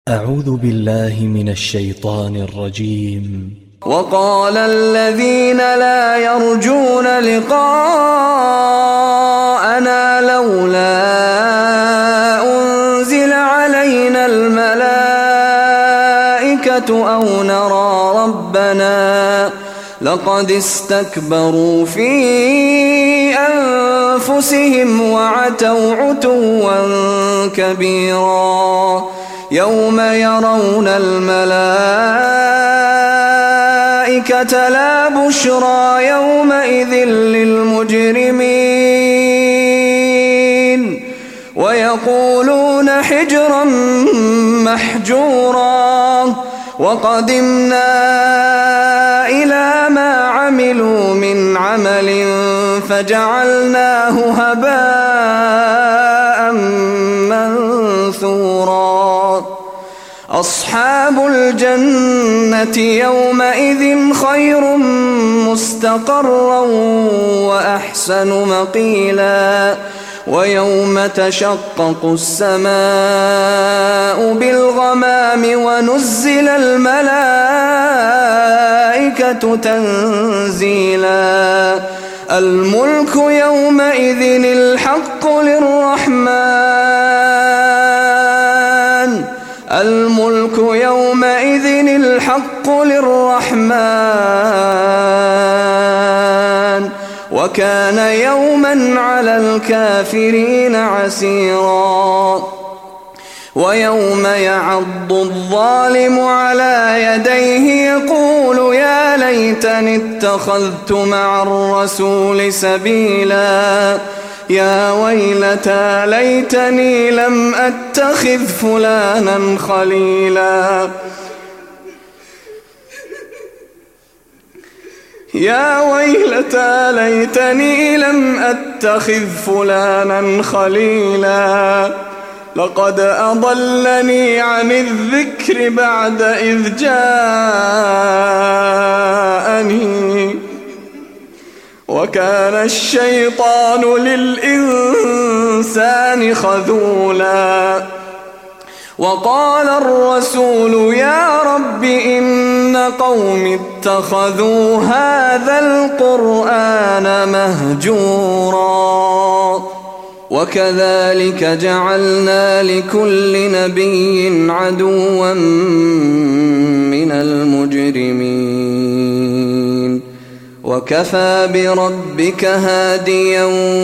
أعوذ بالله من الشيطان الرجيم. وقال الذين لا يرجون لقاءنا لولا أنزل علينا الملائكة أو نرى ربنا لقد استكبروا في أنفسهم وعتوا عتوا كبيرا يوم يرون الملائكة لا بشرى يومئذ للمجرمين ويقولون حجرا محجورا وقدمنا إلى ما عملوا من عمل فجعلناه هباء منثورا أصحاب الجنة يومئذ خير مستقرا وأحسن مقيلا ويوم تشقق السماء بالغمام ونزل الملائكة تنزيلا الملك يومئذ الحق للرحمن وكان يوما على الكافرين عسيرا ويوم يعض الظالم على يديه يقول يا ليتني اتخذت مع الرسول سبيلا يا ويلتى ليتني لم أتخذ فلانا خليلا يا ويلتى ليتني لم أتخذ فلانا خليلا لقد أضلني عن الذكر بعد إذ جاءني وكان الشيطان للإنسان خذولا وقال الرسول يا رب إن قوم اتخذوا هذا القرآن مهجورا وكذلك جعلنا لكل نبي عدوا من المجرمين وكفى بربك هاديا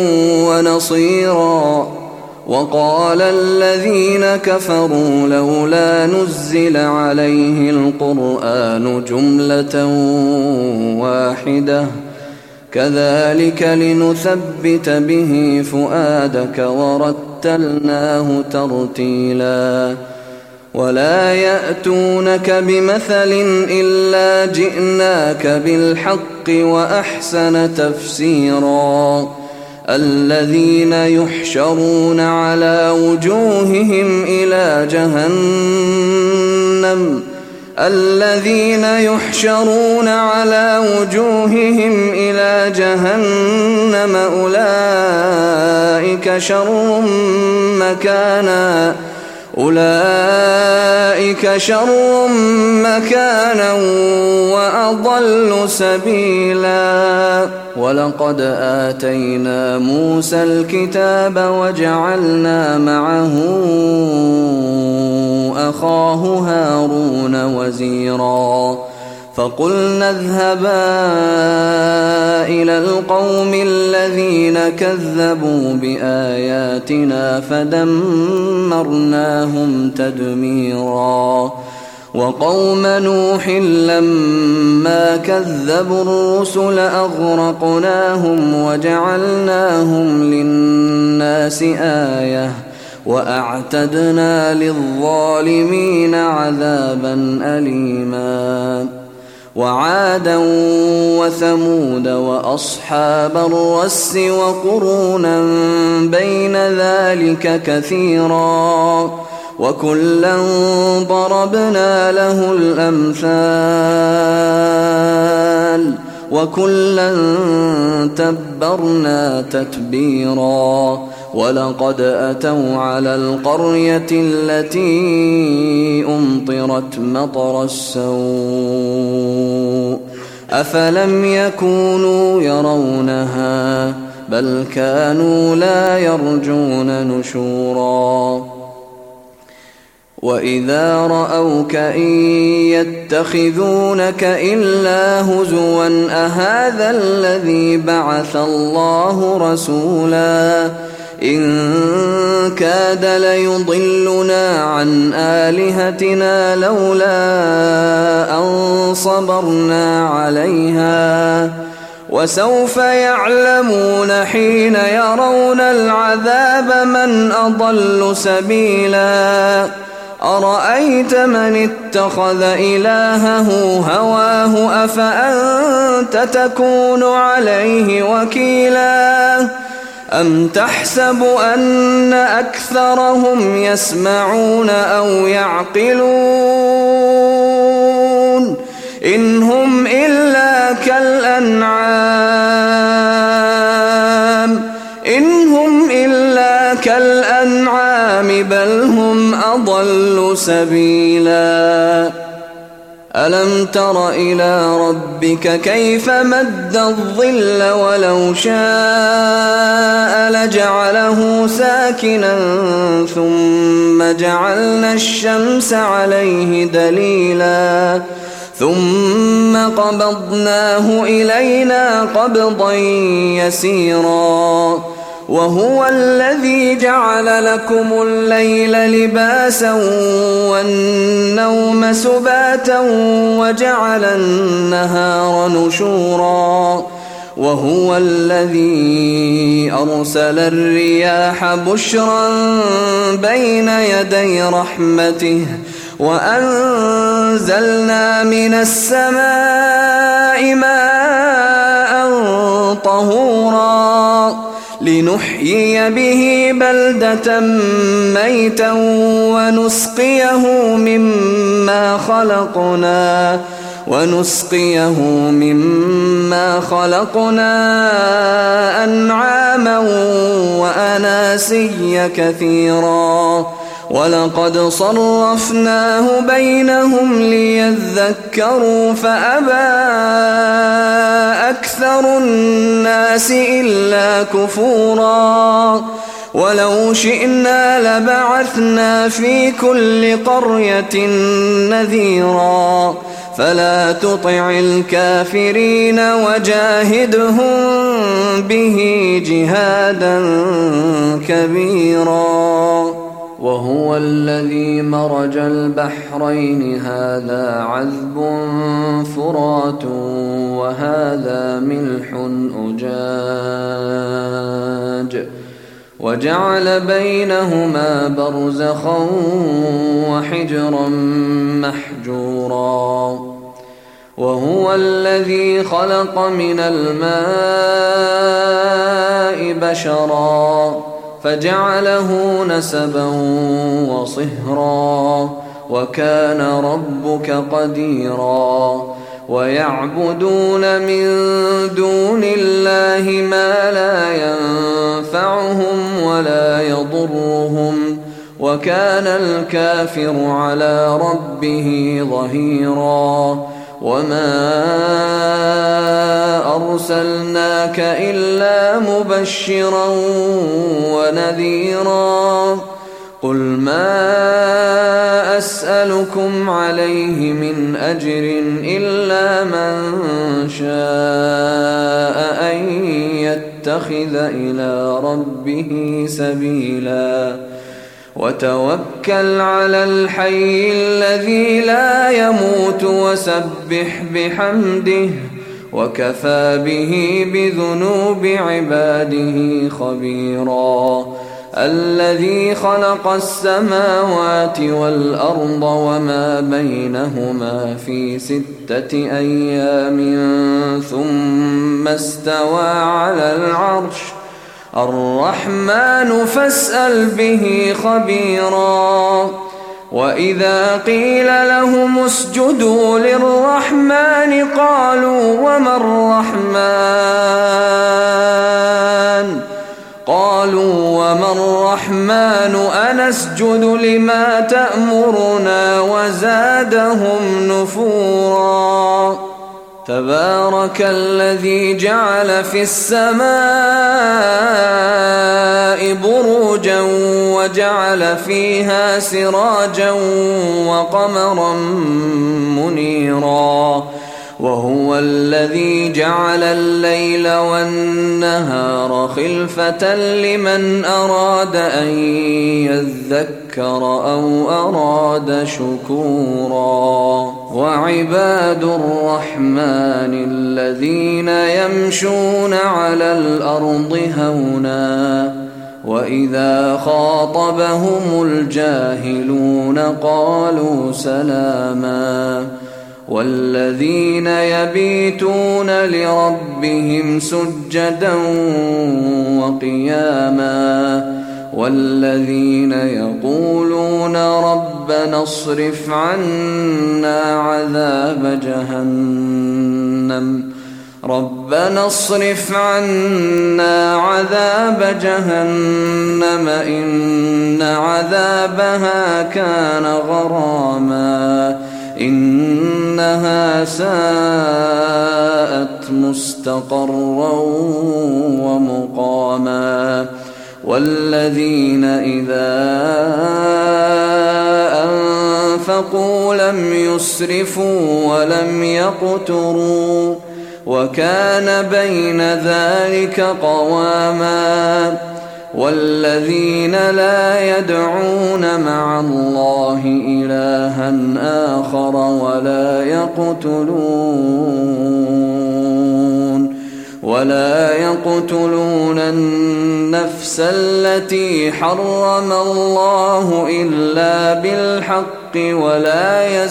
ونصيرا وقال الذين كفروا لولا نزل عليه القرآن جملة واحدة كذلك لنثبت به فؤادك ورتلناه ترتيلا ولا يأتونك بمثل إلا جئناك بالحق وأحسن تفسيرا الذين يحشرون على وجوههم إلى جهنم أولئك شر مكانا وأضل سبيلا ولقد آتينا موسى الكتاب وجعلنا معه أخاه هارون وزيرا فقلنا اذهبا إلى القوم الذين كذبوا بآياتنا فدمرناهم تدميرا وقوم نوح لما كذبوا الرسل أغرقناهم وجعلناهم للناس آية وأعتدنا للظالمين عذابا أليما وعادا وثمود وأصحاب الرس وقرونا بين ذلك كثيرا وكلا ضربنا له الأمثال وكلا تبرنا تتبيرا ولقد أتوا على القرية التي أمطرت مطر السوء أفلم يكونوا يرونها بل كانوا لا يرجون نشورا وإذا رأوك إن يتخذونك إلا هزوا أهذا الذي بعث الله رسولا إن كاد ليضلنا عن آلهتنا لولا أن صبرنا عليها وسوف يعلمون حين يرون العذاب من أضل سبيلا أرأيت من اتخذ إلهه هواه أفأنت تكون عليه وكيلا أم تحسب أن أكثرهم يسمعون أو يعقلون إن هم إلا كالأنعام بل هم أضل سبيلا ألم تر إلى ربك كيف مد الظل ولو شاء لجعله ساكنا ثم جعلنا الشمس عليه دليلا ثم قبضناه إلينا قبضا يسيرا وهو الذي جعل لكم الليل لباسا والنوم سباتا وجعل النهار نشورا وهو الذي أرسل الرياح بشرا بين يدي رحمته وأنزلنا من السماء ماء طهورا لنحيي به بلدة ميتا ونسقيه مما خلقنا أنعاما وأناسيا كثيرا ولقد صرفناه بينهم ليذكروا فأبى أكثر الناس إلا كفورا ولو شئنا لبعثنا في كل قرية نذيرا فلا تطع الكافرين وجاهدهم به جهادا كبيرا وهو الذي مرج البحرين هذا عذب فرات وهذا ملح أجاج وجعل بينهما برزخا وحجرا محجورا وهو الذي خلق من الماء بشرا فجعله نسبا وصهرا وكان ربك قديرا ويعبدون من دون الله ما لا ينفعهم ولا يضرهم وكان الكافر على ربه ظهيرا وما أرسلناك إلا مبشرا ونذيرا قل ما أسألكم عليه من أجر إلا من شاء أن يتخذ إلى ربه سبيلا وتوكل على الحي الذي لا يموت وسبح بحمده وكفى به بذنوب عباده خبيرا الذي خلق السماوات والأرض وما بينهما في 6 أيام ثم استوى على العرش الرحمن فاسأل به خبيرا وإذا قيل لهم اسجدوا للرحمن قالوا وما الرحمن أنسجد لما تأمرنا وزادهم نفورا تبارك الذي جعل في السماء بروجا وجعل فيها سراجا وقمرا منيرا وهو الذي جعل الليل والنهار خلفة لمن أراد أن يذكر أو أراد شكورا وعباد الرحمن الذين يمشون على الأرض هونا وإذا خاطبهم الجاهلون قالوا سلاما والذين يبيتون لربهم سجدا وقياما والذين يقولون ربنا اصرف عنا عذاب جهنم إن عذابها كان غراما إنها ساءت مستقرا ومقاما والذين إذا أنفقوا لم يسرفوا ولم يقتروا وكان بين ذلك قواما والذين لا يدعون مع الله إلها آخر ولا يقتلون النفس التي حرم الله إلا بالحق ولا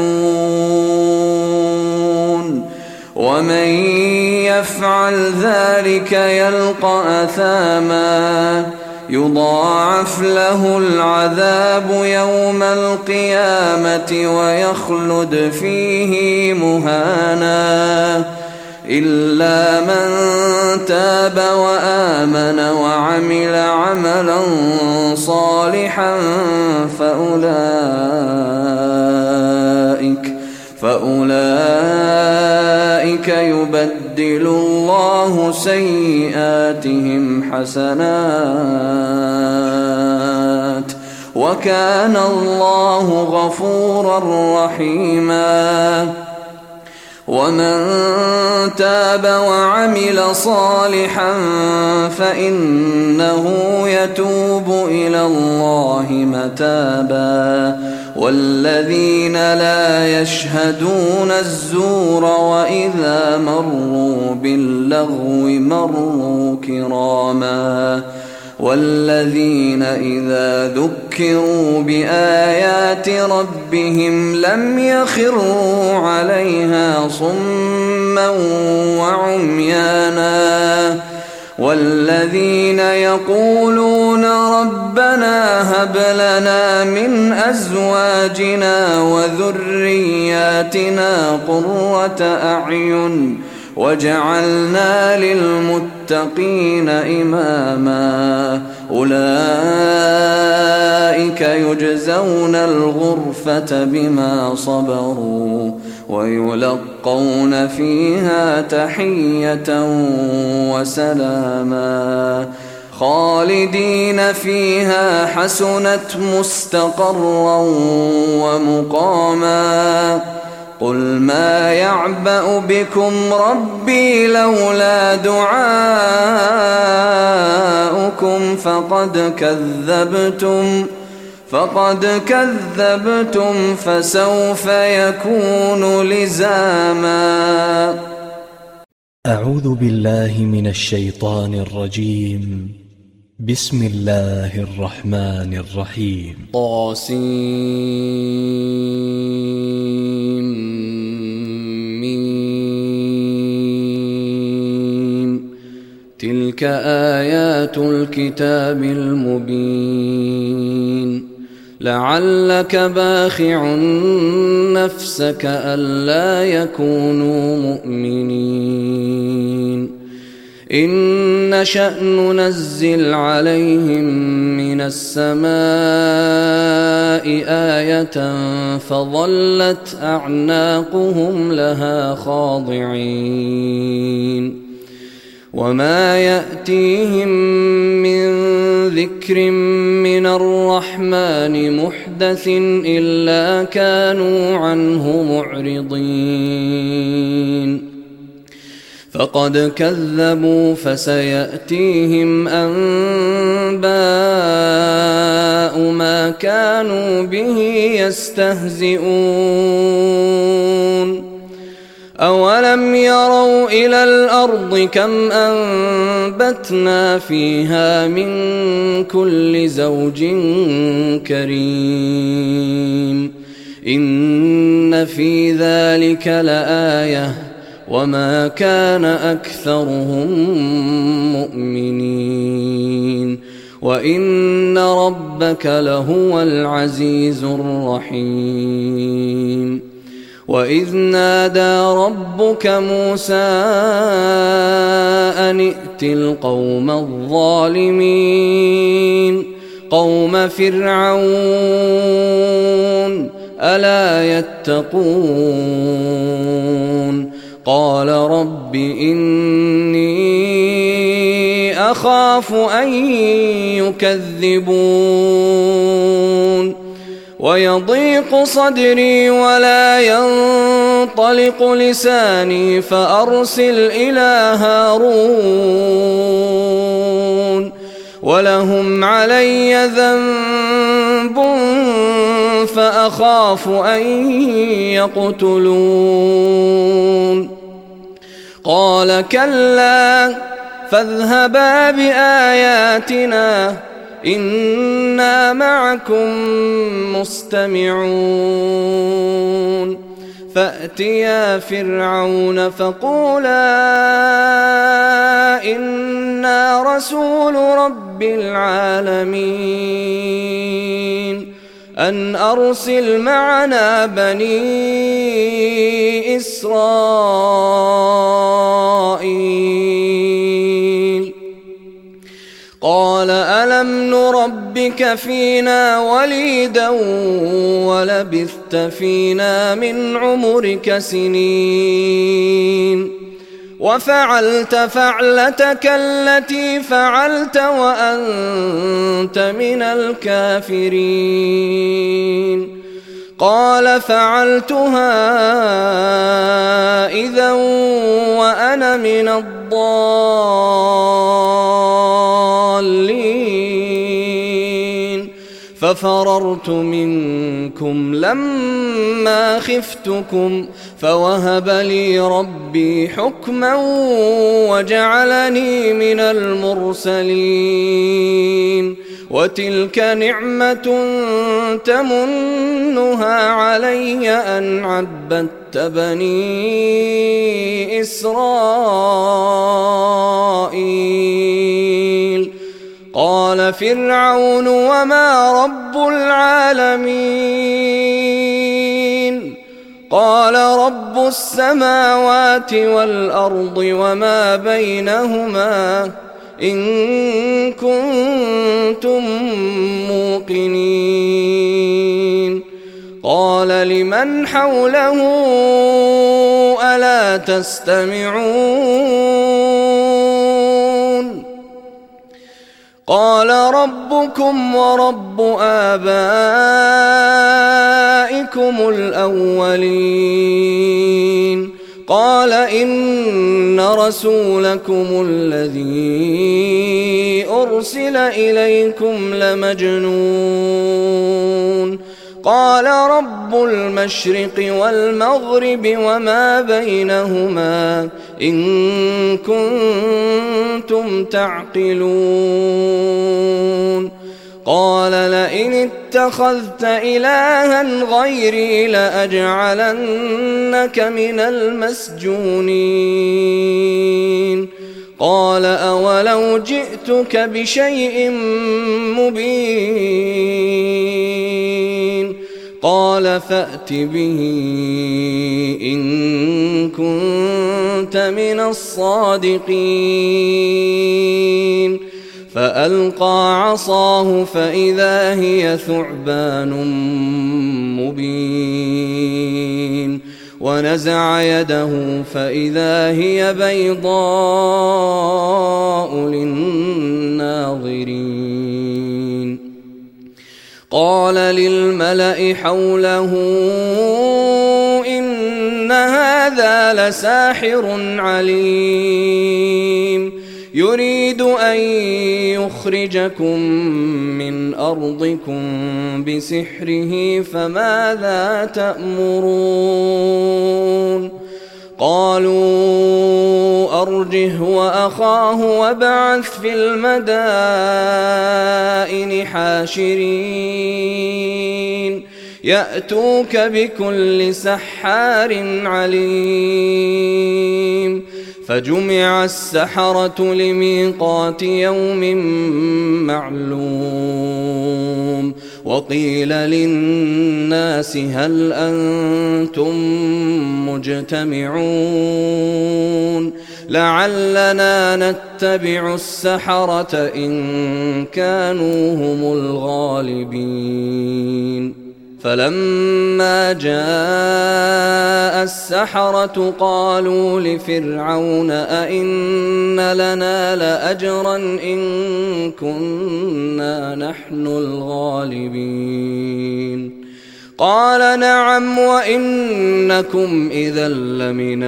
يزنون ومن يفعل ذلك يلقى أثاما يضاعف له العذاب يوم القيامة ويخلد فيه مهانا إلا من تاب وآمن وعمل عملا صالحا فأولئك يبدل الله سيئاتهم حسنات وكان الله غفورا رحيما ومن تاب وعمل صالحا فإنه يتوب إلى الله متابا والذين لا يشهدون الزور وإذا مروا باللغو مروا كراما والذين إذا ذكروا بآيات ربهم لم يخروا عليها صما وعميانا والذين يقولون ربنا هب لنا من أزواجنا وذرياتنا قرة أعين وجعلنا للمتقين إماما أولئك يجزون الغرفة بما صبروا ويلقون فيها تحية وسلاما خالدين فيها حسنت مستقرا ومقاما قل ما يعبأ بكم ربي لولا دعاؤكم فقد كذبتم فسوف يكون لزاما. أعوذ بالله من الشيطان الرجيم. بسم الله الرحمن الرحيم. تلك آيات الكتاب المبين لعلك باخع نفسك ألا يكونوا مؤمنين إن نشأ ننزل عليهم من السماء آية فظلت أعناقهم لها خاضعين وما يأتيهم من ذكر من الرحمن محدث إلا كانوا عنه معرضين فقد كذبوا فسيأتيهم أنباء ما كانوا به يستهزئون أولم يروا إلى الأرض كم أنبتنا فيها من كل زوج كريم إن في ذلك لآية وما كان أكثرهم مؤمنين وإن ربك لهو العزيز الرحيم وإذ نادى ربك موسى أن ائت القوم الظالمين قوم فرعون ألا يتقون قال رب إني أخاف أن يكذبون ويضيق صدري ولا ينطلق لساني فأرسل إلى هارون ولهم علي ذنب فأخاف أن يقتلون قال كلا فاذهبا بآياتنا إنا معكم مستمعون فأتيا فرعون فقولا إنا رسول رب العالمين أن أرسل معنا بني إسرائيل قال ألم نربك فينا وليدا ولبثت فينا من عمرك سنين وفعلت فعلتك التي فعلت وأنت من الكافرين قال فعلتها إذا وأنا من الضالين ففررت منكم لما خفتكم فوهب لي ربي حكما وجعلني من المرسلين وتلك نعمة تمنها علي أن عبدت بني إسرائيل قال فرعون وما رب العالمين قال رب السماوات والأرض وما بينهما إن كنتم موقنين قال لمن حوله ألا تستمعون قال ربكم ورب آبائكم الأولين قال إن رسولكم الذي أرسل إليكم لمجنون قال رب المشرق والمغرب وما بينهما إن كنتم تعقلون قال لئن اتخذت إلها غيري لأجعلنك من المسجونين قال أولو جئتك بشيء مبين قال فأت به إن كنت كنت من الصادقين فألقى عصاه فإذا هي ثعبان مبين ونزع يده فإذا هي بيضاء للناظرين قال للملأ حوله إن هذا لساحر عليم يريد أن يخرجكم من أرضكم بسحره فماذا تأمرون قالوا أرجه وأخاه وابعث في المدائن حاشرين يأتوك بكل سحار عليم فجمع السحرة لميقات يوم معلوم وقيل للناس هل أنتم مجتمعون لعلنا نتبع السحرة إن كانوا هم الغالبين فلما جاء السحرة قالوا لفرعون أئن لنا لأجرا إن كنا نحن الغالبين قال نعم وإنكم إذا لمن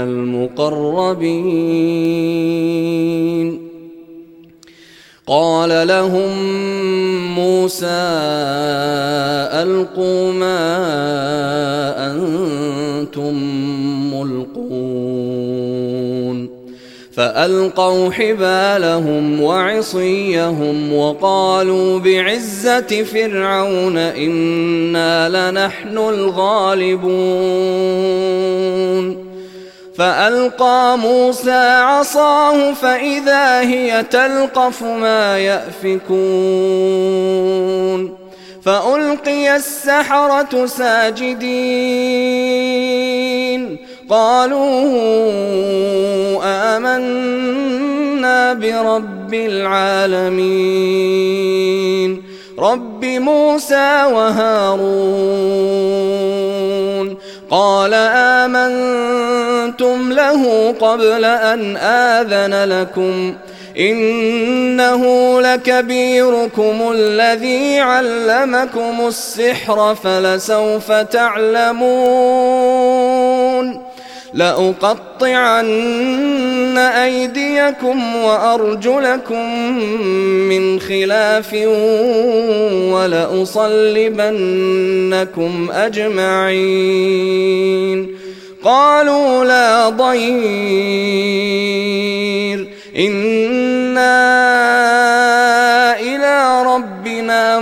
المقربين قال لهم موسى ألقوا ما أنتم ملقون فألقوا حبالهم وعصيهم وقالوا بعزة فرعون إنا لنحن الغالبون فألقى موسى عصاه فإذا هي تلقف ما يأفكون فألقي السحرة ساجدين قالوا آمنا برب العالمين رب موسى وهارون قال آمنتم له قبل أن آذن لكم إنه لكبيركم الذي علمكم السحر فلسوف تعلمون لأقطعن أيديكم وأرجلكم من خلاف ولأصلبنكم أجمعين قالوا لا ضير إنا إلى ربنا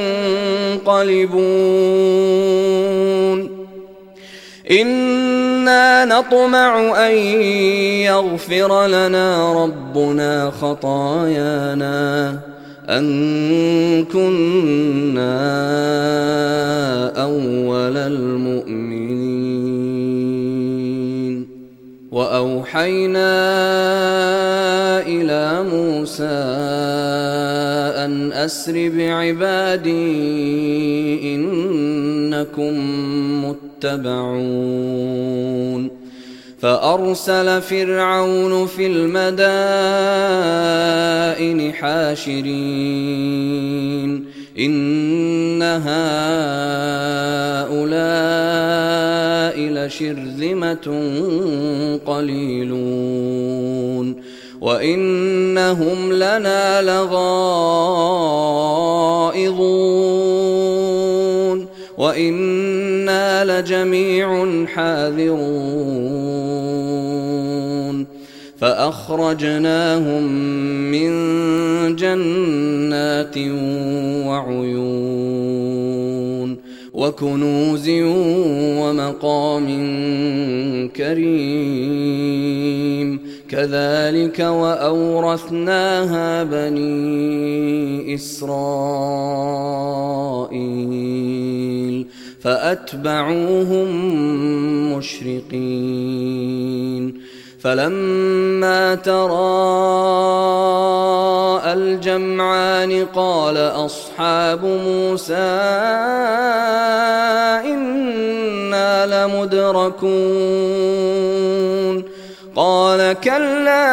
منقلبون إنا نطمع أن يغفر لنا ربنا خطايانا أن كنا أول المؤمنين وأوحينا إلى موسى أن أسر بعبادي إنكم متبعون فأرسل فرعون في المدائن حاشرين إن هؤلاء لشرذمة قليلون وإنهم لنا لغائظون وإنا لجميع حاذرون فأخرجناهم من جنات وعيون وكنوز ومقام كريم كذلك وأورثناها بني إسرائيل فأتبعوهم مشرقين فلما تراءى الجمعان قال أصحاب موسى إنا لمدركون قال كلا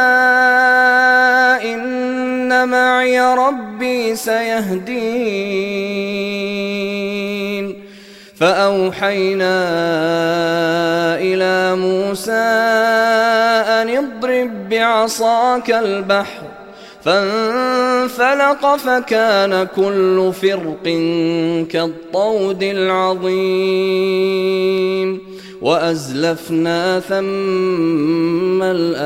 إن معي ربي سيهدين فأوحينا إلى موسى أن اضرب بعصاك البحر فانفلق فكان كل فرق كالطود العظيم وأزلفنا ثم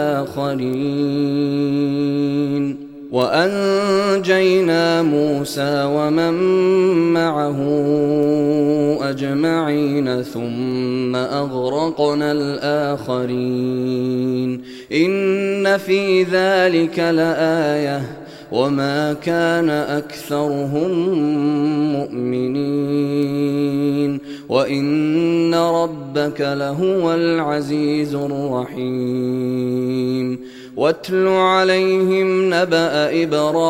الآخرين وأنجينا موسى ومن معه أجمعين ثم أغرقنا الآخرين إن في ذلك لآية وما كان أكثرهم مؤمنين وإن ربك لهو العزيز الرحيم واتل عليهم نبأ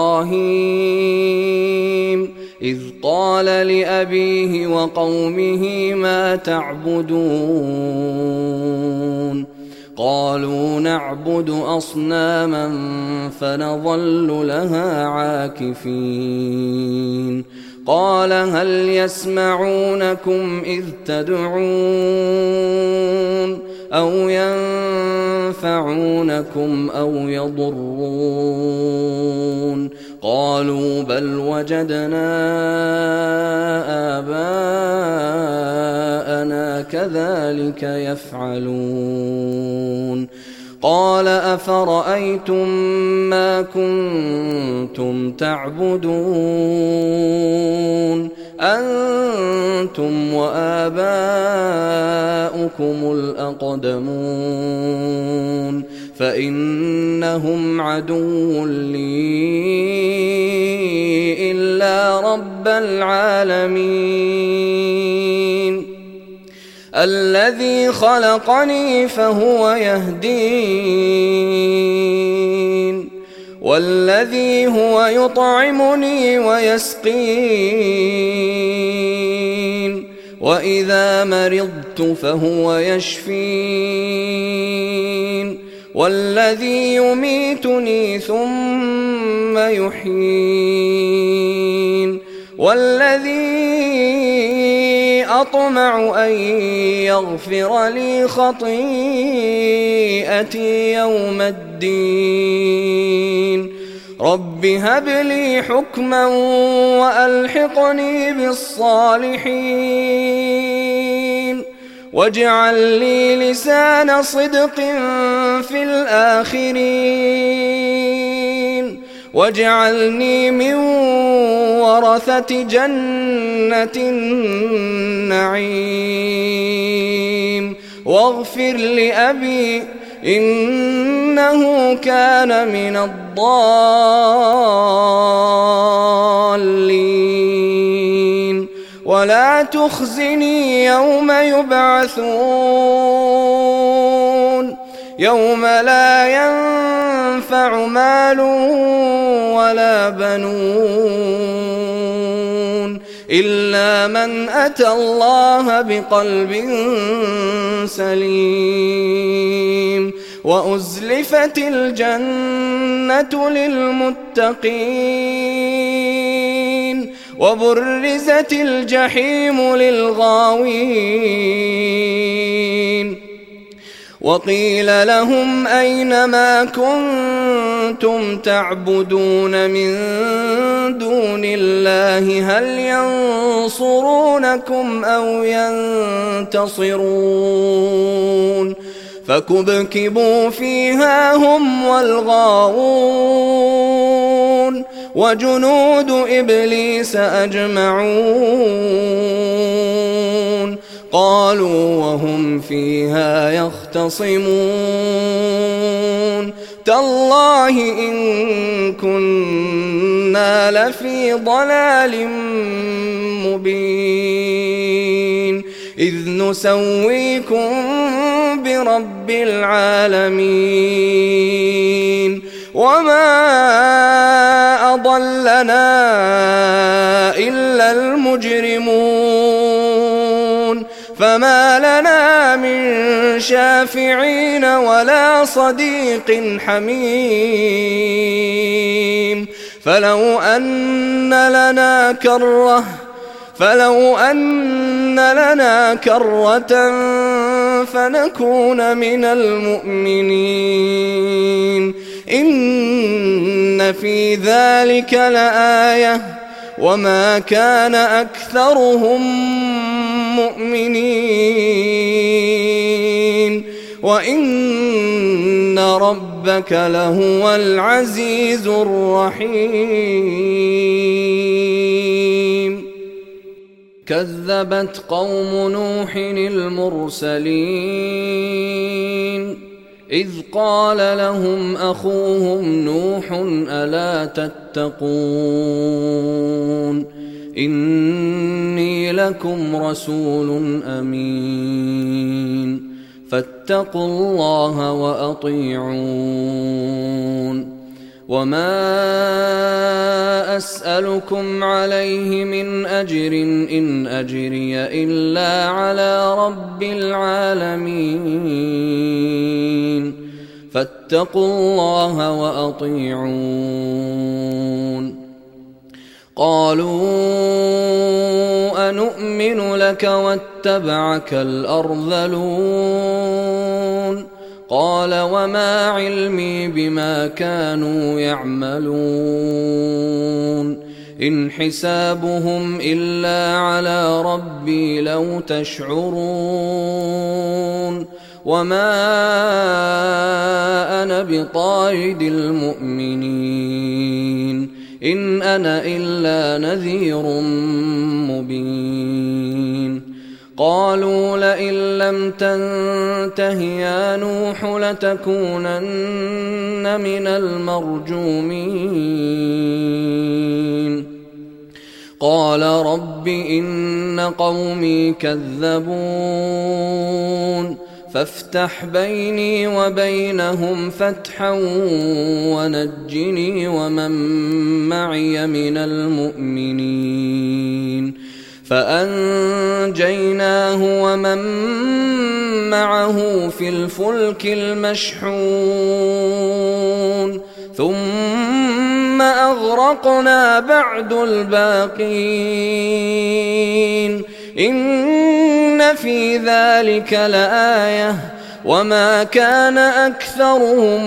إبراهيم إذ قال لأبيه وقومه ما تعبدون قالوا نعبد أصناما فنظل لها عاكفين قال هل يسمعونكم إذ تدعون أو ينفعونكم أو يضرون قالوا بل وجدنا آباءنا كذلك يفعلون قال أفرأيتم ما كنتم تعبدون أنتم وآباؤكم الأقدمون فإنهم عدو لي إلا رب العالمين الذي خلقني فهو يهدين والذي هو يطعمني ويسقين وإذا مرضت فهو يشفين والذي يميتني ثم يحيين والذي أطمع أن يغفر لي خطيئتي يوم الدين رب هب لي حكما وألحقني بالصالحين واجعل لي لسان صدق في الآخرين واجعلني من ورثة جنة النعيم واغفر لأبي إنه كان من الضالين ولا تخزني يوم يبعثون يوم لا ينفع مال ولا بنون إلا من أتى الله بقلب سليم وأزلفت الجنة للمتقين وبرزت الجحيم للغاوين وقيل لهم أين ما كنتم تعبدون من دون الله هل ينصرونكم أو ينتصرون فكبكبوا فيها هم والغاوون وجنود إبليس أجمعون قالوا وهم فيها يختصمون تالله إن كنا لفي ضلال مبين إذ نسويكم برب العالمين وما أضلنا إلا المجرمون فما لنا من شافعين ولا صديق حميم فلو أن لنا كرة فنكون من المؤمنين إن في ذلك لآية وما كان أكثرهم مؤمنين وإن ربك لهو العزيز الرحيم كذبت قوم نوح المرسلين إذ قال لهم أخوهم نوح ألا تتقون إني لكم رسول أمين فاتقوا الله وأطيعون وما أسألكم عليه من أجر إن أجري إلا على رب العالمين فاتقوا الله وأطيعون قالوا أنؤمن لك واتبعك الأرذلون قال وما علمي بما كانوا يعملون إن حسابهم إلا على ربي لو تشعرون وما أنا بطارد المؤمنين إن أنا إلا نذير مبين قالوا لئن لم تنته يا نوح لتكونن من المرجومين قال رب إن قومي كذبون فافتح بيني وبينهم فتحا ونجني ومن معي من المؤمنين فأنجيناه ومن معه في الفلك المشحون ثم أغرقنا بعد الباقين إن في ذلك لآية وما كان أكثرهم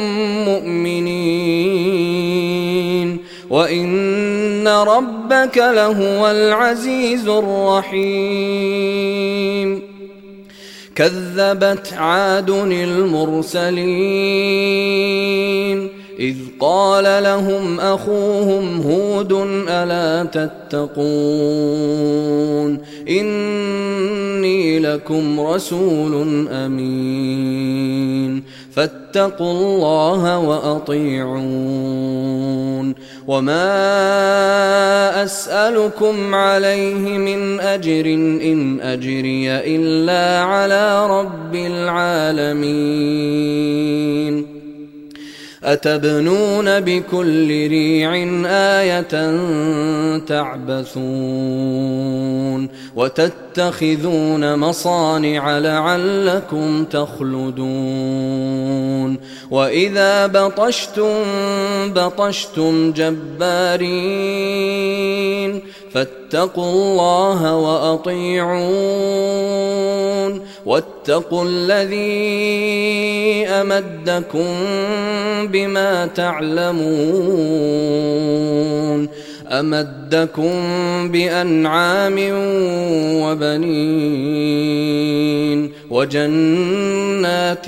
مؤمنين وإن ربك لهو العزيز الرحيم كذبت عاد المرسلين إذ قال لهم أخوهم هود ألا تتقون إني لكم رسول أمين فاتقوا الله وأطيعون وما أسألكم عليه من أجر إن أجري إلا على رب العالمين أتبنون بكل ريع آية تعبثون وتتخذون مصانع لعلكم تخلدون وإذا بطشتم جبارين فاتقوا الله وأطيعون واتقوا الذي أمدكم بما تعلمون أمدكم بأنعام وبنين وجنات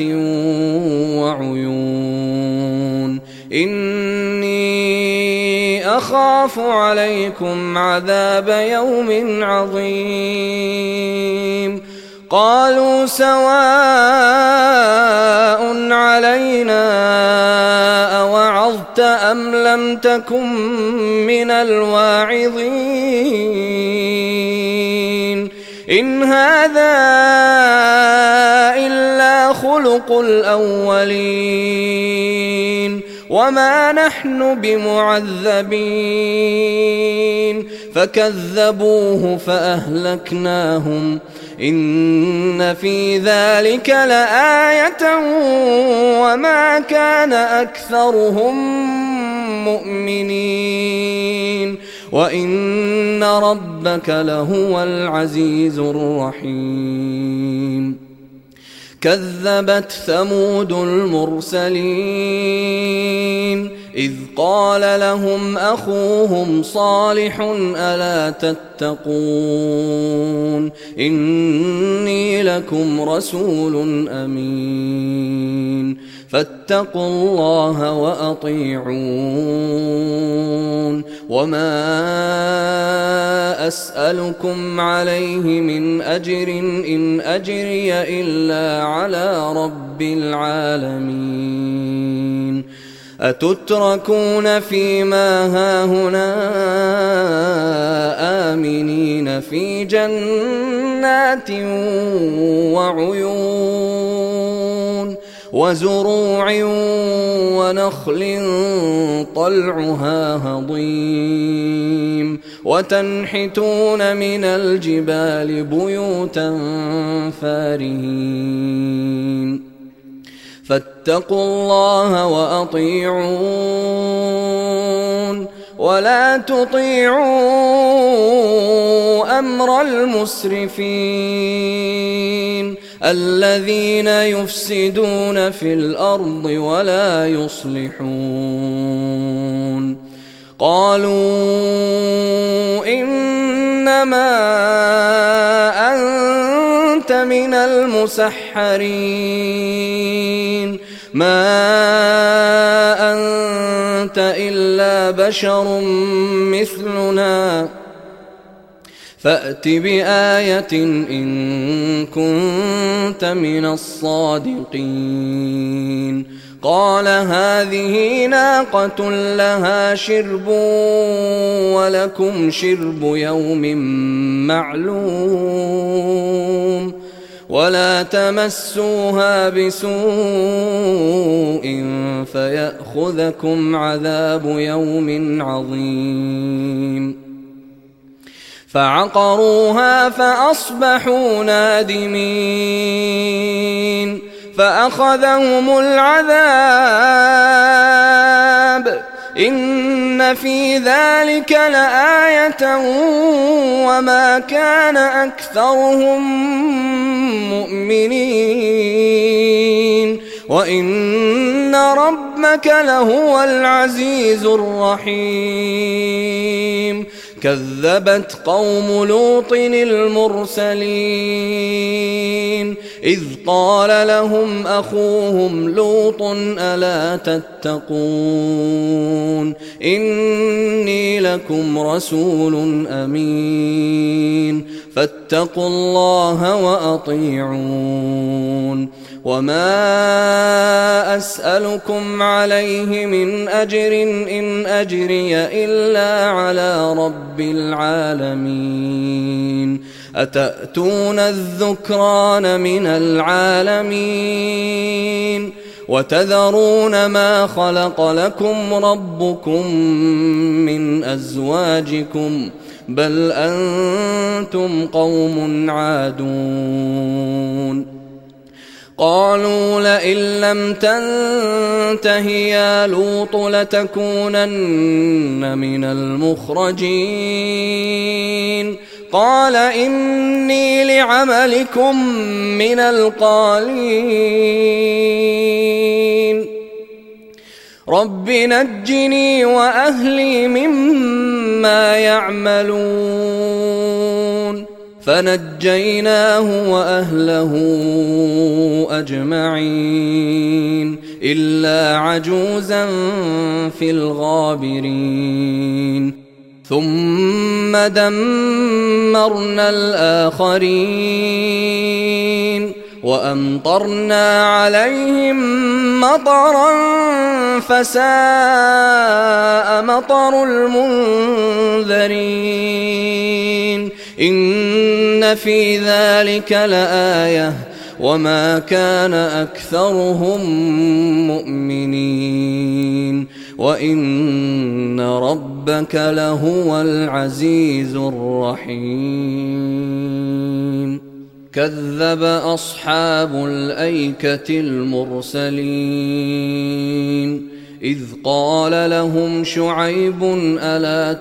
وعيون إني أخاف عليكم عذاب يوم عظيم قالوا سواء علينا أوعظت أم لم تكن من الواعظين إن هذا إلا خلق الأولين وما نحن بمعذبين فكذبوه فأهلكناهم إن في ذلك لآية وما كان أكثرهم مؤمنين وإن ربك لهو العزيز الرحيم كذبت ثمود المرسلين إذ قال لهم أخوهم صالح ألا تتقون إني لكم رسول أمين فاتقوا الله وأطيعون وما أسألكم عليه من أجر إن أجري إلا على رب العالمين أتتركون فيما هاهنا آمنين في جنات وعيون وزروع ونخل طلعها هضيم وتنحتون من الجبال بيوتا فارهين فاتقوا الله وأطيعون ولا تطيعوا أمر المسرفين الذين يفسدون في الأرض ولا يصلحون قالوا إنما أنت من المسحرين ما أنت إلا بشر مثلنا فأت بآية إن كنت من الصادقين قال هذه ناقة لها شرب ولكم شرب يوم معلوم ولا تمسوها بسوء فيأخذكم عذاب يوم عظيم فعقروها فأصبحوا نادمين فأخذهم العذاب إن في ذلك لآية وما كان أكثرهم مؤمنين وإن ربك لهو العزيز الرحيم كذبت قوم لوط المرسلين إذ قال لهم أخوهم لوط ألا تتقون إني لكم رسول أمين فاتقوا الله وأطيعون وما أسألكم عليه من أجر إن أجري إلا على رب العالمين أتأتون الذكران من العالمين وتذرون ما خلق لكم ربكم من أزواجكم بل أنتم قوم عادون قالوا لئن لم تنته يا لوط لتكونن من المخرجين قال إني لعملكم من القالين رب نجني وأهلي مما يعملون فنجيناه وأهله أجمعين إلا عجوزا في الغابرين ثم دمرنا الآخرين وأمطرنا عليهم مطرا فساء مطر المنذرين إن في ذلك لآية وما كان أكثرهم مؤمنين وإن ربك لهو العزيز الرحيم. كذب أصحاب الأيكة المرسلين إذ قال لهم شعيب ألا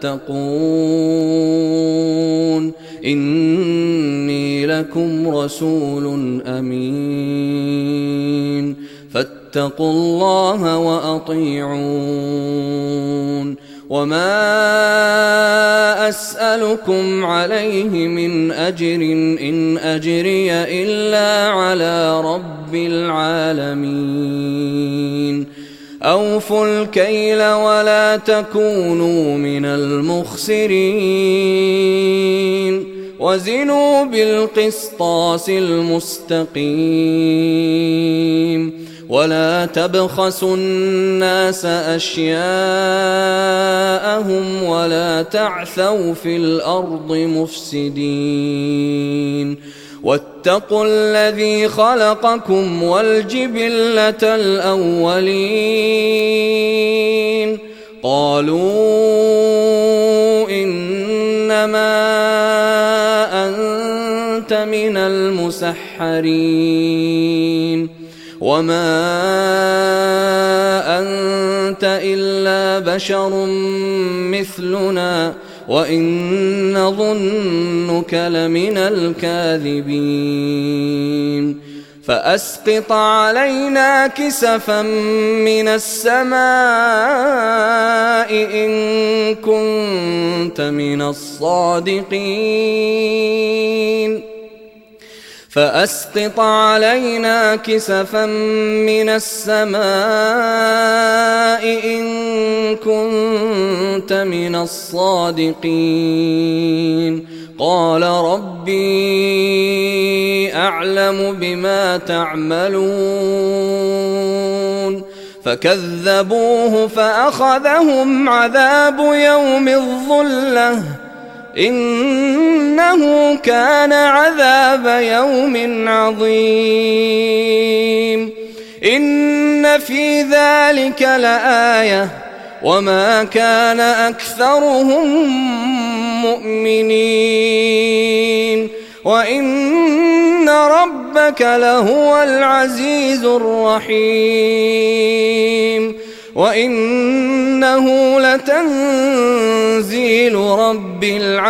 تتقون إني لكم رسول أمين فاتقوا الله وأطيعون وما أسألكم عليه من أجر إن أجري إلا على رب العالمين. أوفوا الكيل ولا تكونوا من المخسرين وزنوا بالقسطاس المستقيم ولا تبخسوا الناس أشياءهم ولا تعثوا في الأرض مفسدين واتقوا الذي خلقكم والجبلة الأولين قالوا إنما أنت من المسحرين وما أنت إلا بشر مثلنا وإن نظنك لمن الكاذبين فأسقط علينا كسفا من السماء إن كنت من الصادقين فأسقط علينا كسفا من السماء إن كنت من الصادقين قال ربي أعلم بما تعملون فكذبوه فأخذهم عذاب يوم الظلة إنه كان عذاب يوم عظيم. إن في ذلك لآية وما كان أكثرهم مؤمنين وإن ربك لهو العزيز الرحيم وإنه لتنزيل رب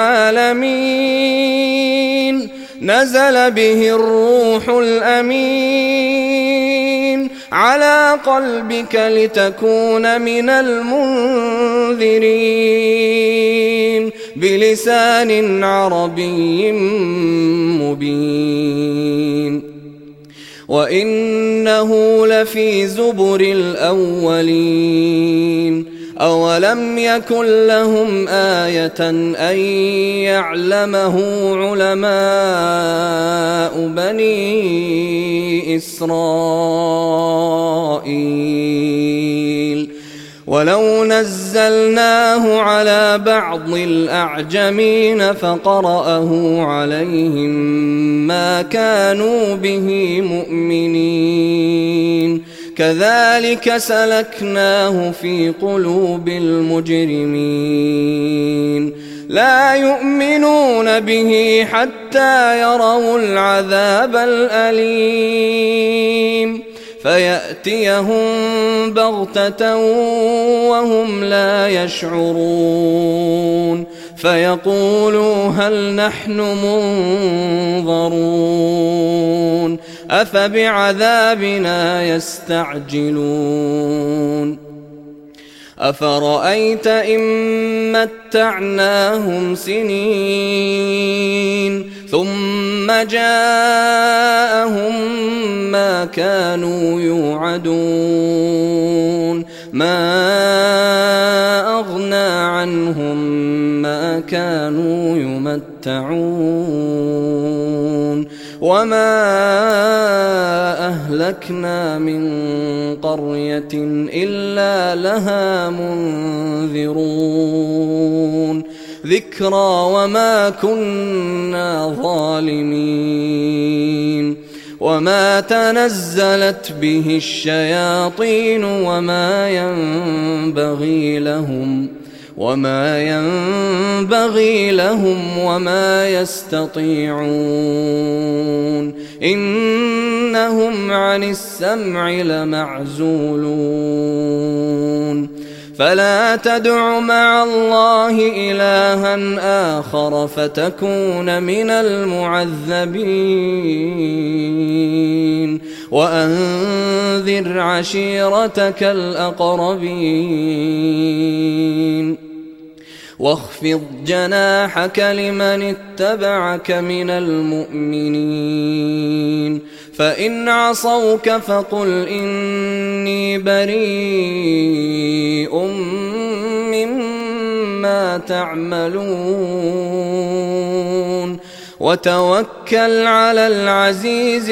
العالمين نزل به الروح الأمين على قلبك لتكون من المنذرين بلسان عربي مبين وإنه لفي زبر الأولين أولم يكن لهم آية أن يعلمه علماء بني إسرائيل ولو نزلناه على بعض الأعجمين فقرأه عليهم ما كانوا به مؤمنين كذلك سلكناه في قلوب المجرمين لا يؤمنون به حتى يروا العذاب الأليم فيأتيهم بغتة وهم لا يشعرون فيقولوا هل نحن منظرون أفبعذابنا يستعجلون أفرأيت إن متعناهم سنين ثم جاءهم ما كانوا يوعدون ما أغنى عنهم ما كانوا يمتعون وما أهلكنا من قرية إلا لها منذرون ذكرى وما كنا ظالمين وما تنزلت به الشياطين وما ينبغي لهم وما يستطيعون إنهم عن السمع لمعزولون فلا تدع مع الله إلها آخر فتكون من المعذبين وأنذر عشيرتك الأقربين واخفض جناحك لمن اتبعك من المؤمنين فإن عصوك فقل إني بريء مما تعملون وتوكل على العزيز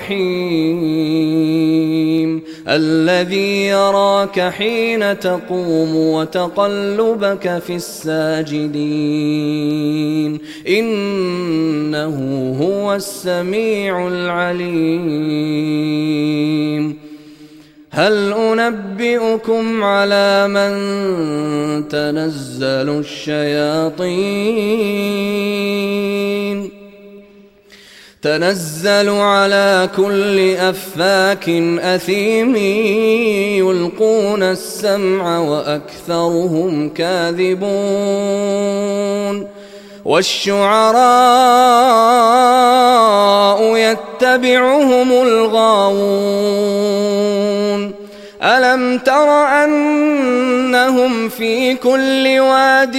الرحيم الذي يراك حين تقوم وتقلبك في الساجدين إنه هو السميع العليم هل أنبئكم على من تنزل الشياطين تنزل على كل أفاك أثيم يلقون السمع وأكثرهم كاذبون والشعراء يتبعهم الغاوون ألم تر أنهم في كل واد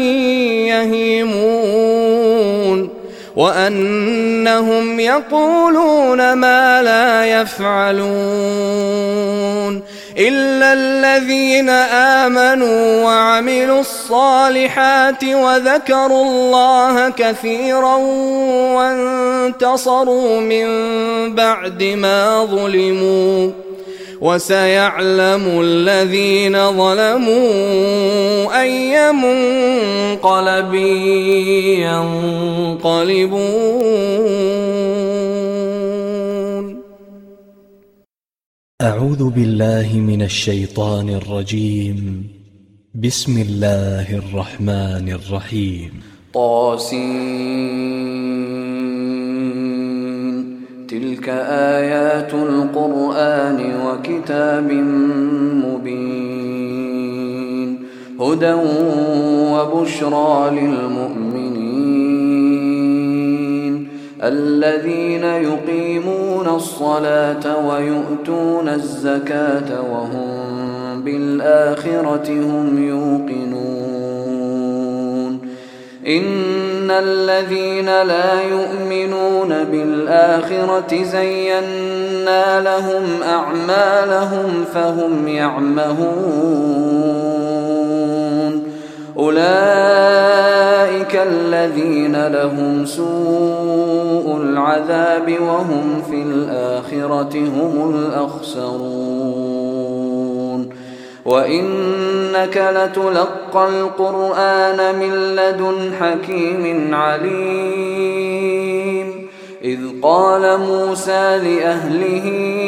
يهيمون وأنهم يقولون ما لا يفعلون إلا الذين آمنوا وعملوا الصالحات وذكروا الله كثيرا وانتصروا من بعد ما ظلموا وسيعلم الذين ظلموا أي منقلب ينقلبون. أعوذ بالله من الشيطان الرجيم. بسم الله الرحمن الرحيم. تلك آيات القرآن وكتاب مبين هدى وبشرى للمؤمنين الذين يقيمون الصلاة ويؤتون الزكاة وهم بالآخرة هم يوقنون إن الذين لا يؤمنون بالآخرة زينا لهم أعمالهم فهم يعمهون أولئك الذين لهم سوء العذاب وهم في الآخرة هم الأخسرون وإنك لتلقى القرآن من لدن حكيم عليم إذ قال موسى لأهله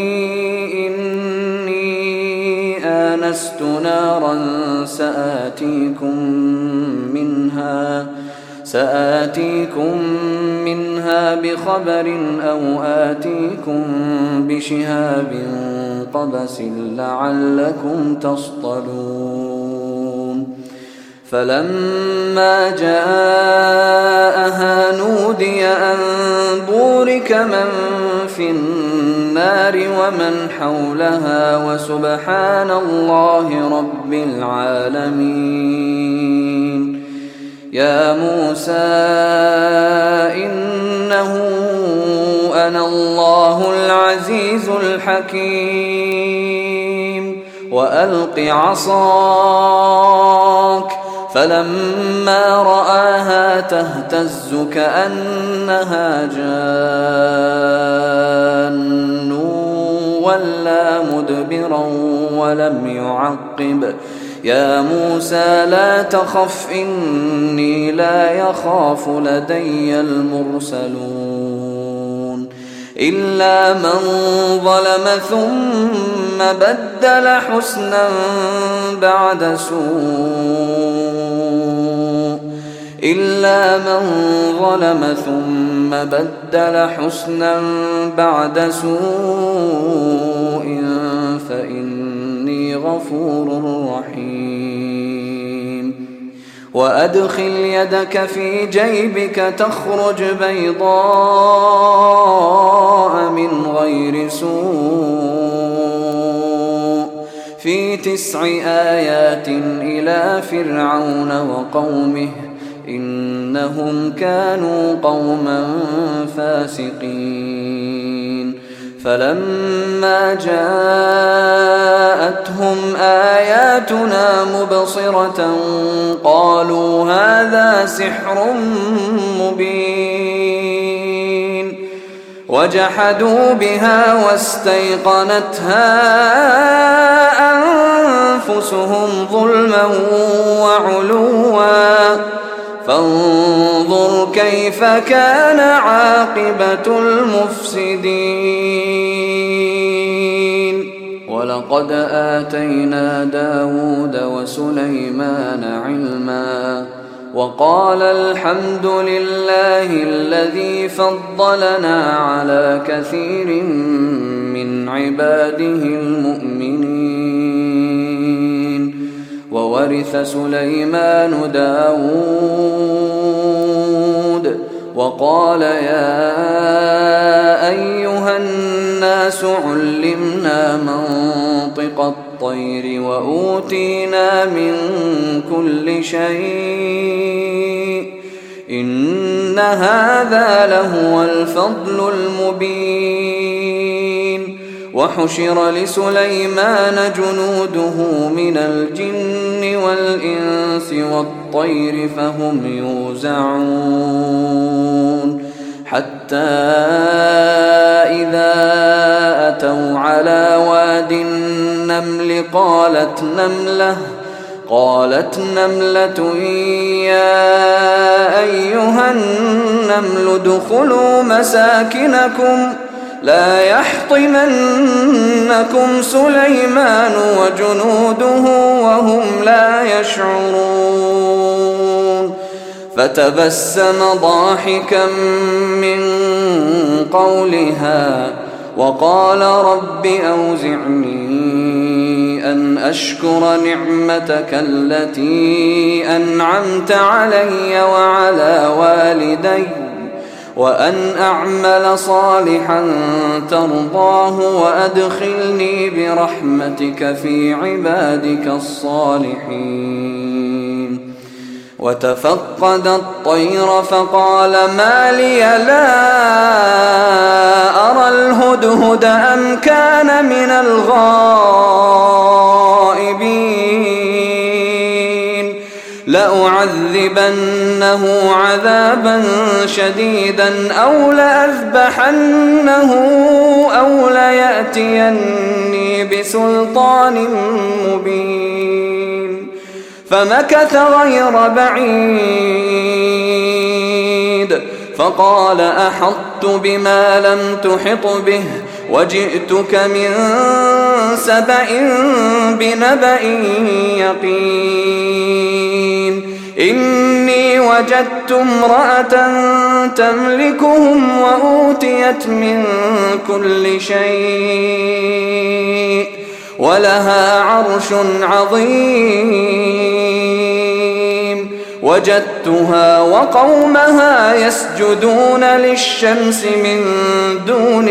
إني آنست نارا سآتيكم منها بخبر أو آتيكم بشهاب قبس لعلكم تصطلون فلما جاءها نودي أن بورك من في النار ومن حولها وسبحان الله رب العالمين يا موسى إنه أنا الله العزيز الحكيم وألق عصاك فلما رآها تهتز كأنها جان ولا مدبرا ولم يعقب يا موسى لا تخف إني لا يخاف لدي المرسلون إلا من ظلم ثم بدل حسنا بعد سوء إلا من ظلم ثم بدل حسنا بعد سوء فإني غفور رحيم وأدخل يدك في جيبك تخرج بيضاء من غير سوء في 9 آيات إلى فرعون وقومه إنهم كانوا قوما فاسقين فلما جاءتهم آياتنا مبصرة قالوا هذا سحر مبين وجحدوا بها واستيقنتها أنفسهم ظلما وعلوا فانظر كيف كان عاقبة المفسدين ولقد آتينا داود وسليمان علما وقال الحمد لله الذي فضلنا على كثير من عباده المؤمنين وورث سليمان داود وقال يا أيها الناس علمنا منطق الطير وأوتينا من كل شيء إن هذا لهو الفضل المبين وحشر لسليمان جنوده من الجن والإنس والطير فهم يوزعون حتى إذا أتوا على واد النمل قالت نملة يا أيها النمل ادخلوا مساكنكم لا يحطمنكم سليمان وجنوده وهم لا يشعرون فتبسم ضاحكا من قولها وقال رب أوزعني أن أشكر نعمتك التي أنعمت علي وعلى والدي وأن أعمل صالحا ترضاه وأدخلني برحمتك في عبادك الصالحين وتفقد الطير فقال ما لي لا أرى الهدهد أم كان من الغائبين لأعذبنه عذابا شديدا أو لأذبحنه أو ليأتيني بسلطان مبين فمكث غير بعيد فقال أحطت بما لم تحط به وجئتك من سبأ بنبأ يقين إني وجدت امرأة تملكهم وأوتيت من كل شيء ولها عرش عظيم وجدتها وقومها يسجدون للشمس من دون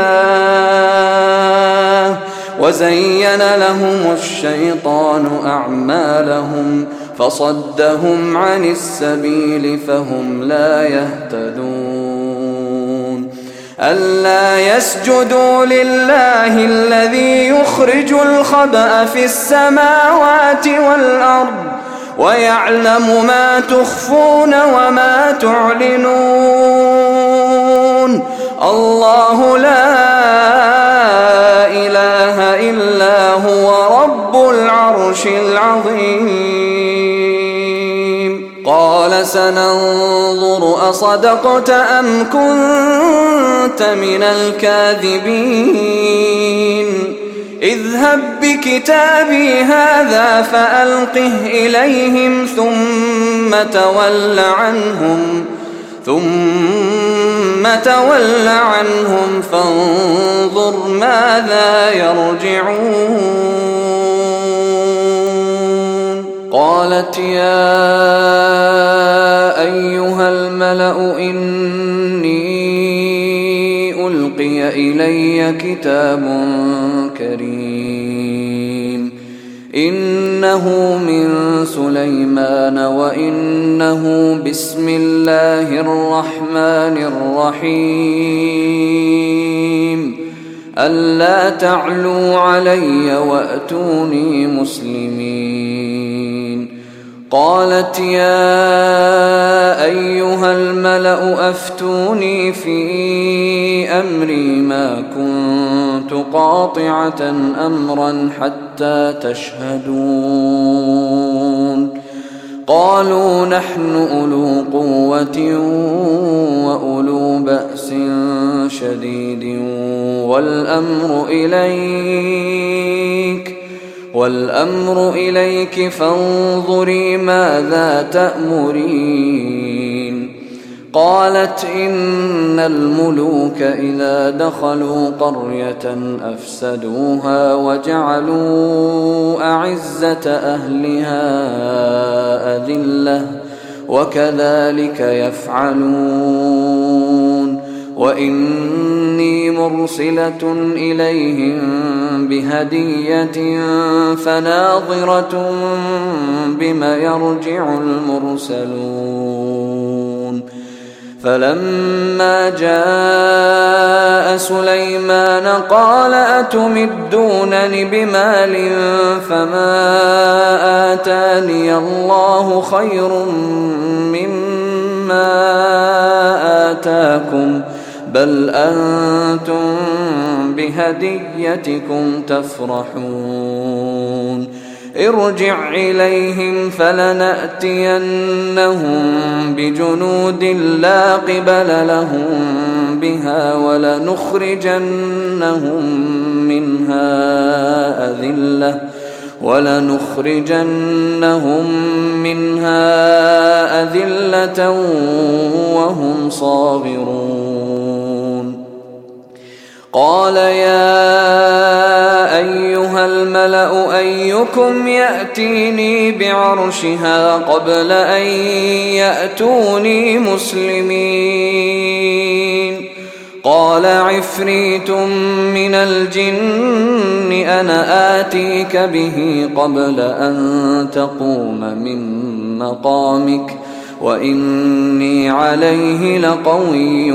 الله وزين لهم الشيطان أعمالهم فصدهم عن السبيل فهم لا يهتدون ألا يسجدوا لله الذي يخرج الخبأ في السماوات والأرض ويعلم ما تخفون وما تعلنون الله لا إله إلا هو رب العرش العظيم ننظر أصدقت أم كنت من الكاذبين اذهب بكتابي هذا فألقه إليهم ثم تول عنهم فانظر ماذا يرجعون. قالت يا أيها الملأ إني ألقي إلي كتاب كريم إنه من سليمان وإنه بسم الله الرحمن الرحيم ألا تعلوا علي وأتوني مسلمين. قالت يا أيها الملأ أفتوني في أمري ما كنت قاطعة أمرا حتى تشهدون. قالوا نحن أولو قوة وأولو بأس شديد والأمر إليك فانظري ماذا تأمرين. قالت إن الملوك إذا دخلوا قرية أفسدوها وجعلوا أعزة أهلها أذلة وكذلك يفعلون. وإني مرسلة إليهم بهدية فناظرة بما يرجع المرسلون. فلما جاء سليمان قال أتمدونني بمال فما آتاني الله خير مما آتاكم بل أنتم بهديتكم تفرحون. ارجع إليهم فلنأتينهم بجنود لا قبل لهم بها ولنخرجنهم منها أذلة وهم صاغرون. قال يا أيها الملأ أيكم يأتيني بعرشها قبل أن يأتوني مسلمين. قال عفريت من الجن أنا آتيك به قبل أن تقوم من مقامك وإني عليه لقوي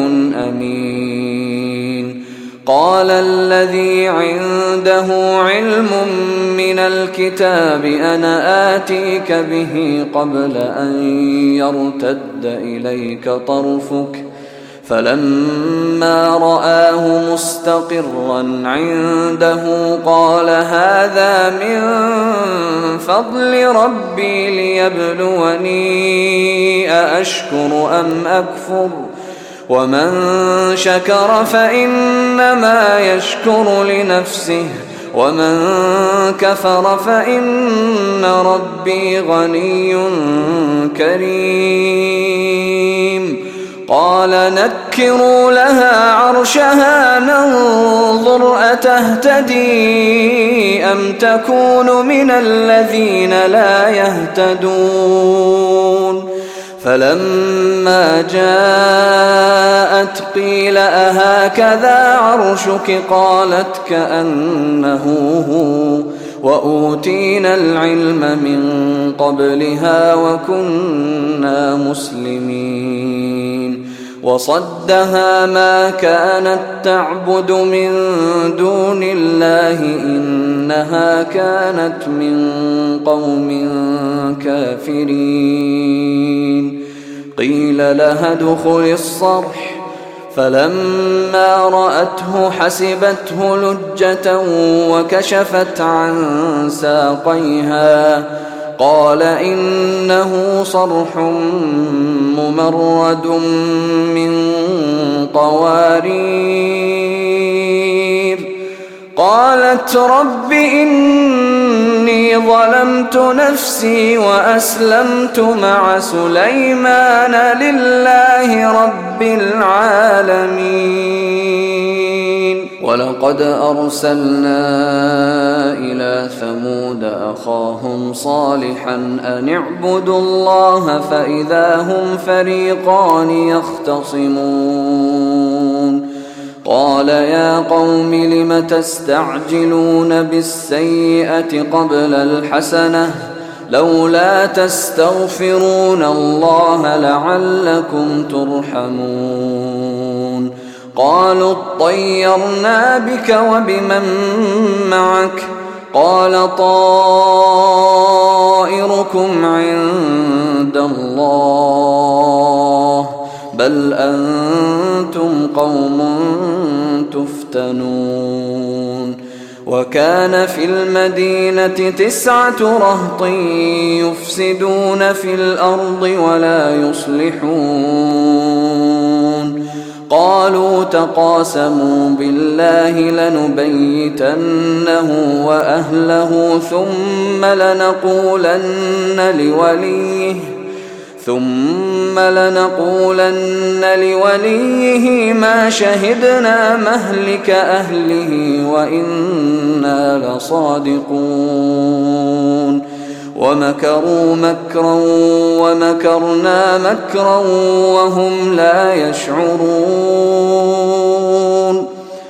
أمين. قال الذي عنده علم من الكتاب أنا آتيك به قبل أن يرتد إليك طرفك فلما رآه مستقرا عنده قال هذا من فضل ربي ليبلوني أأشكر أم أكفر ومن شكر فإنما يشكر لنفسه ومن كفر فإن ربي غني كريم. قال نكروا لها عرشها ننظر أتهتدي أم تكون من الذين لا يهتدون. فلما جاءت قيل أهكذا عرشك قالت كأنه هو وأوتينا العلم من قبلها وكنا مسلمين. وصدها ما كانت تعبد من دون الله إنها كانت من قوم كافرين. قيل لها ادخل الصرح فلما رأته حسبته لجة وكشفت عن ساقيها قال إنه صرح ممرد من قوارير. قالت رب إني ظلمت نفسي وأسلمت مع سليمان لله رب العالمين. ولقد أرسلنا إلى ثمود أخاهم صالحا أن اعبدوا الله فإذا هم فريقان يختصمون. قال يا قوم لم تستعجلون بالسيئة قبل الحسنة لولا تستغفرون الله لعلكم ترحمون. قالوا اطيرنا بك وبمن معك قال طائركم عند الله بل أنتم قوم تفتنون. وكان في المدينة 9 رهط يفسدون في الأرض ولا يصلحون. قالوا تقاسموا بالله لنبيتنه وأهله ثم لنقولن لوليه ما شهدنا مهلك أهله وإنا لصادقون. ومكروا مكرا ومكرنا مكرا وهم لا يشعرون.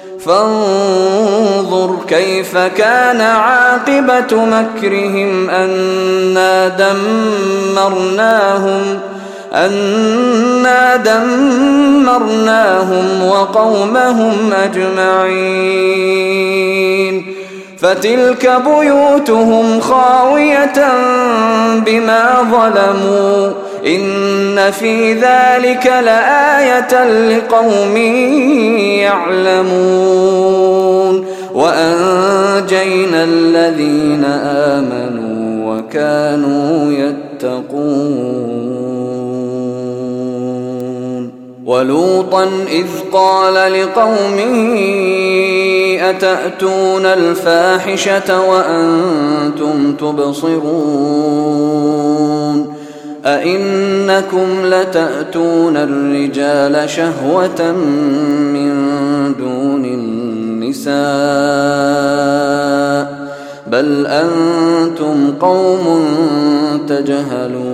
فانظر كيف كان عاقبة مكرهم أنا دمرناهم وقومهم أجمعين. فتلك بيوتهم خاوية بما ظلموا إن في ذلك لآية لقوم يعلمون. وأنجينا الذين آمنوا وكانوا يتقون. ولوطا إذ قال لقومه أتأتون الفاحشة وأنتم تبصرون أئنكم لتأتون الرجال شهوة من دون النساء بل أنتم قوم تجهلون.